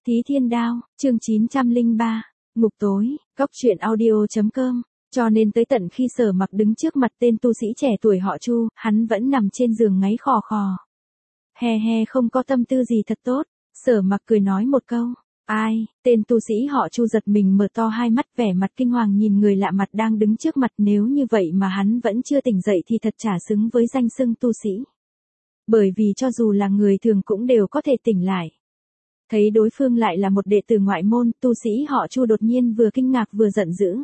Thí Thiên Đao, chương 903, Ngục Tối, Cốc truyện audio.com. Cho nên tới tận khi Sở Mặc đứng trước mặt tên tu sĩ trẻ tuổi họ Chu, hắn vẫn nằm trên giường ngáy khò khò. He he, không có tâm tư gì thật tốt. Sở Mặc cười nói một câu. Ai? Tên tu sĩ họ Chu giật mình mở to hai mắt, vẻ mặt kinh hoàng nhìn người lạ mặt đang đứng trước mặt. Nếu như vậy mà hắn vẫn chưa tỉnh dậy thì thật chả xứng với danh xưng tu sĩ. Bởi vì cho dù là người thường cũng đều có thể tỉnh lại. Thấy đối phương lại là một đệ tử ngoại môn, tu sĩ họ Chu đột nhiên vừa kinh ngạc vừa giận dữ.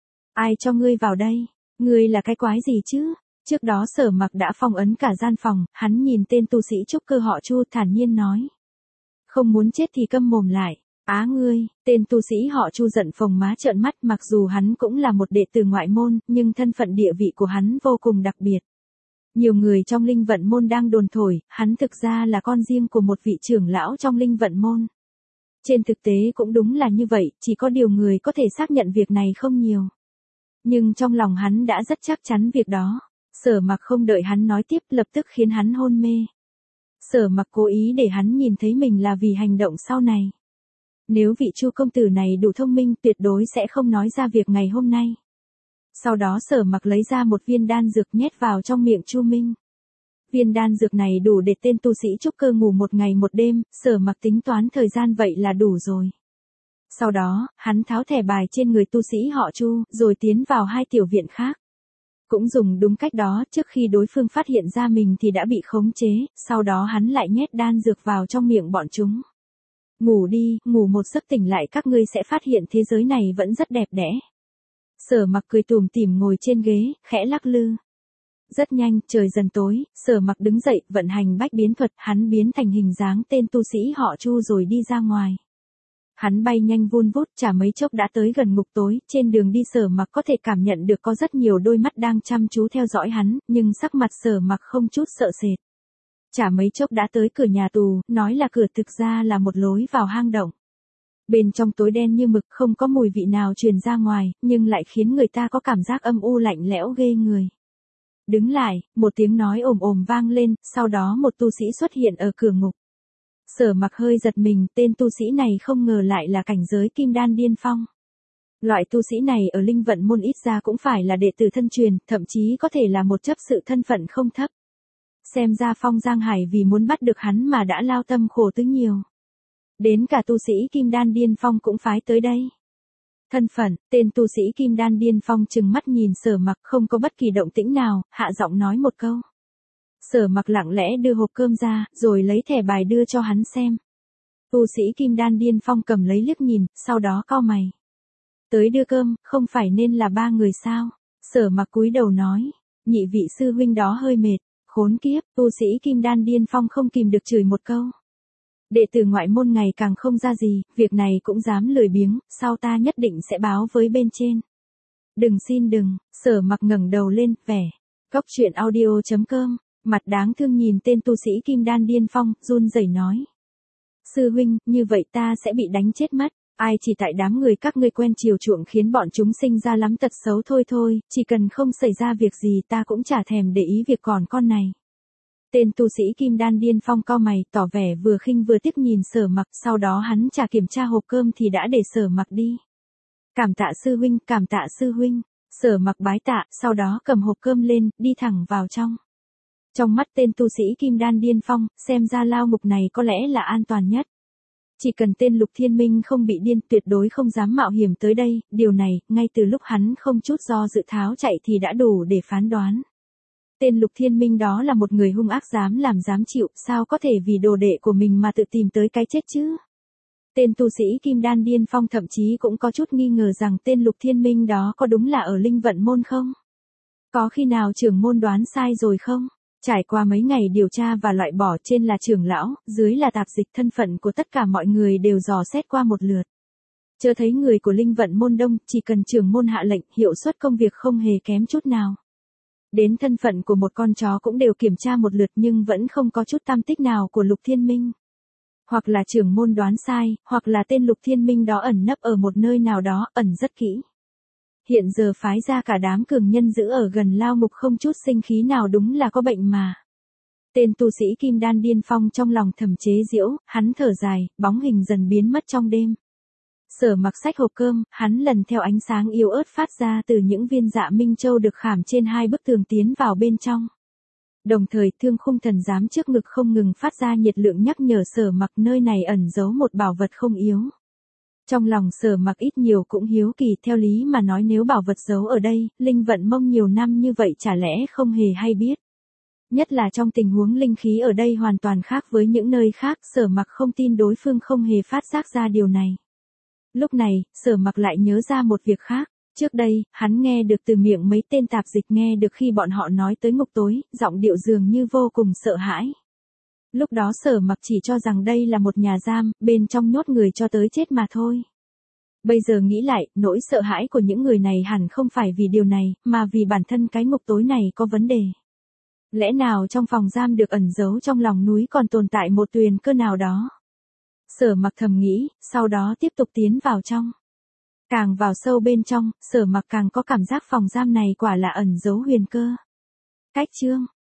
Ai cho ngươi vào đây? Ngươi là cái quái gì chứ? Trước đó Sở Mặc đã phong ấn cả gian phòng, hắn nhìn tên tu sĩ trúc cơ họ Chu thản nhiên nói. Không muốn chết thì câm mồm lại. Á ngươi, tên tu sĩ họ Chu giận phồng má trợn mắt, mặc dù hắn cũng là một đệ tử ngoại môn, nhưng thân phận địa vị của hắn vô cùng đặc biệt. Nhiều người trong Linh Vận môn đang đồn thổi, hắn thực ra là con riêng của một vị trưởng lão trong Linh Vận môn. Trên thực tế cũng đúng là như vậy, chỉ có điều người có thể xác nhận việc này không nhiều. Nhưng trong lòng hắn đã rất chắc chắn việc đó. Sở Mặc không đợi hắn nói tiếp, lập tức khiến hắn hôn mê. Sở Mặc cố ý để hắn nhìn thấy mình là vì hành động sau này. Nếu vị Chu công tử này đủ thông minh, tuyệt đối sẽ không nói ra việc ngày hôm nay. Sau đó Sở Mặc lấy ra một viên đan dược nhét vào trong miệng Chu Minh. Viên đan dược này đủ để tên tu sĩ trúc cơ ngủ một ngày một đêm, Sở Mặc tính toán thời gian vậy là đủ rồi. Sau đó, hắn tháo thẻ bài trên người tu sĩ họ Chu, rồi tiến vào hai tiểu viện khác. Cũng dùng đúng cách đó, trước khi đối phương phát hiện ra mình thì đã bị khống chế, sau đó hắn lại nhét đan dược vào trong miệng bọn chúng. Ngủ đi, ngủ một giấc tỉnh lại các ngươi sẽ phát hiện thế giới này vẫn rất đẹp đẽ. Sở Mặc cười tủm tỉm ngồi trên ghế, khẽ lắc lư. Rất nhanh, trời dần tối, Sở Mặc đứng dậy, vận hành bách biến thuật, hắn biến thành hình dáng tên tu sĩ họ Chu rồi đi ra ngoài. Hắn bay nhanh vun vút, chả mấy chốc đã tới gần ngục tối, trên đường đi Sở Mặc có thể cảm nhận được có rất nhiều đôi mắt đang chăm chú theo dõi hắn, nhưng sắc mặt Sở Mặc không chút sợ sệt. Chả mấy chốc đã tới cửa nhà tù, nói là cửa thực ra là một lối vào hang động. Bên trong tối đen như mực, không có mùi vị nào truyền ra ngoài, nhưng lại khiến người ta có cảm giác âm u lạnh lẽo ghê người. Đứng lại, một tiếng nói ồm ồm vang lên, sau đó một tu sĩ xuất hiện ở cửa ngục. Sở Mặc hơi giật mình, tên tu sĩ này không ngờ lại là cảnh giới kim đan điên phong. Loại tu sĩ này ở Linh Vận môn ít ra cũng phải là đệ tử thân truyền, thậm chí có thể là một chấp sự thân phận không thấp. Xem ra Phong Giang Hải vì muốn bắt được hắn mà đã lao tâm khổ tứ nhiều. Đến cả tu sĩ kim đan điên phong cũng phái tới đây. Thân phận, tên tu sĩ kim đan điên phong trừng mắt nhìn Sở Mặc, không có bất kỳ động tĩnh nào, hạ giọng nói một câu. Sở Mặc lặng lẽ đưa hộp cơm ra, rồi lấy thẻ bài đưa cho hắn xem. Tu sĩ kim đan điên phong cầm lấy liếc nhìn, sau đó cau mày. Tới đưa cơm, không phải nên là ba người sao? Sở Mặc cúi đầu nói, nhị vị sư huynh đó hơi mệt. Khốn kiếp, tu sĩ kim đan điên phong không kìm được chửi một câu. Đệ tử ngoại môn ngày càng không ra gì, việc này cũng dám lười biếng, sau ta nhất định sẽ báo với bên trên. Đừng xin đừng, Sở Mặc ngẩng đầu lên, vẻ. Cốc truyện audio.com, mặt đáng thương nhìn tên tu sĩ kim đan điên phong, run rẩy nói. Sư huynh, như vậy ta sẽ bị đánh chết mất. Ai chỉ tại đám người các ngươi quen chiều chuộng khiến bọn chúng sinh ra lắm tật xấu thôi, chỉ cần không xảy ra việc gì ta cũng chả thèm để ý việc còn con này. Tên tu sĩ kim đan điên phong cau mày, tỏ vẻ vừa khinh vừa tiếc nhìn Sở Mặc, sau đó hắn chả kiểm tra hộp cơm thì đã để Sở Mặc đi. Cảm tạ sư huynh, cảm tạ sư huynh. Sở Mặc bái tạ, sau đó cầm hộp cơm lên, đi thẳng vào trong. Trong mắt tên tu sĩ kim đan điên phong, xem ra lao ngục này có lẽ là an toàn nhất. Chỉ cần tên Lục Thiên Minh không bị điên, tuyệt đối không dám mạo hiểm tới đây, điều này, ngay từ lúc hắn không chút do dự tháo chạy thì đã đủ để phán đoán. Tên Lục Thiên Minh đó là một người hung ác dám làm dám chịu, sao có thể vì đồ đệ của mình mà tự tìm tới cái chết chứ? Tên tu sĩ kim đan điên phong thậm chí cũng có chút nghi ngờ rằng tên Lục Thiên Minh đó có đúng là ở Linh Vận môn không? Có khi nào trưởng môn đoán sai rồi không? Trải qua mấy ngày điều tra và loại bỏ, trên là trưởng lão, dưới là tạp dịch, thân phận của tất cả mọi người đều dò xét qua một lượt. Chưa thấy người của Linh Vận môn đông, chỉ cần trưởng môn hạ lệnh, hiệu suất công việc không hề kém chút nào. Đến thân phận của một con chó cũng đều kiểm tra một lượt nhưng vẫn không có chút tăm tích nào của Lục Thiên Minh. Hoặc là trưởng môn đoán sai, hoặc là tên Lục Thiên Minh đó ẩn nấp ở một nơi nào đó, ẩn rất kỹ. Hiện giờ phái ra cả đám cường nhân giữ ở gần lao ngục không chút sinh khí nào đúng là có bệnh mà. Tên tu sĩ kim đan điên phong trong lòng thầm chế giễu, hắn thở dài, bóng hình dần biến mất trong đêm. Sở Mặc xách hộp cơm, hắn lần theo ánh sáng yếu ớt phát ra từ những viên dạ minh châu được khảm trên hai bức tường tiến vào bên trong. Đồng thời thương khung thần giám trước ngực không ngừng phát ra nhiệt lượng nhắc nhở Sở Mặc nơi này ẩn giấu một bảo vật không yếu. Trong lòng Sở Mặc ít nhiều cũng hiếu kỳ, theo lý mà nói nếu bảo vật giấu ở đây, Linh Vận Mông nhiều năm như vậy chả lẽ không hề hay biết. Nhất là trong tình huống linh khí ở đây hoàn toàn khác với những nơi khác, Sở Mặc không tin đối phương không hề phát giác ra điều này. Lúc này, Sở Mặc lại nhớ ra một việc khác. Trước đây, hắn nghe được từ miệng mấy tên tạp dịch nghe được khi bọn họ nói tới ngục tối, giọng điệu dường như vô cùng sợ hãi. Lúc đó Sở Mặc chỉ cho rằng đây là một nhà giam, bên trong nhốt người cho tới chết mà thôi. Bây giờ nghĩ lại, nỗi sợ hãi của những người này hẳn không phải vì điều này, mà vì bản thân cái ngục tối này có vấn đề. Lẽ nào trong phòng giam được ẩn giấu trong lòng núi còn tồn tại một tuyền cơ nào đó? Sở Mặc thầm nghĩ, sau đó tiếp tục tiến vào trong. Càng vào sâu bên trong, Sở Mặc càng có cảm giác phòng giam này quả là ẩn giấu huyền cơ. Cách chương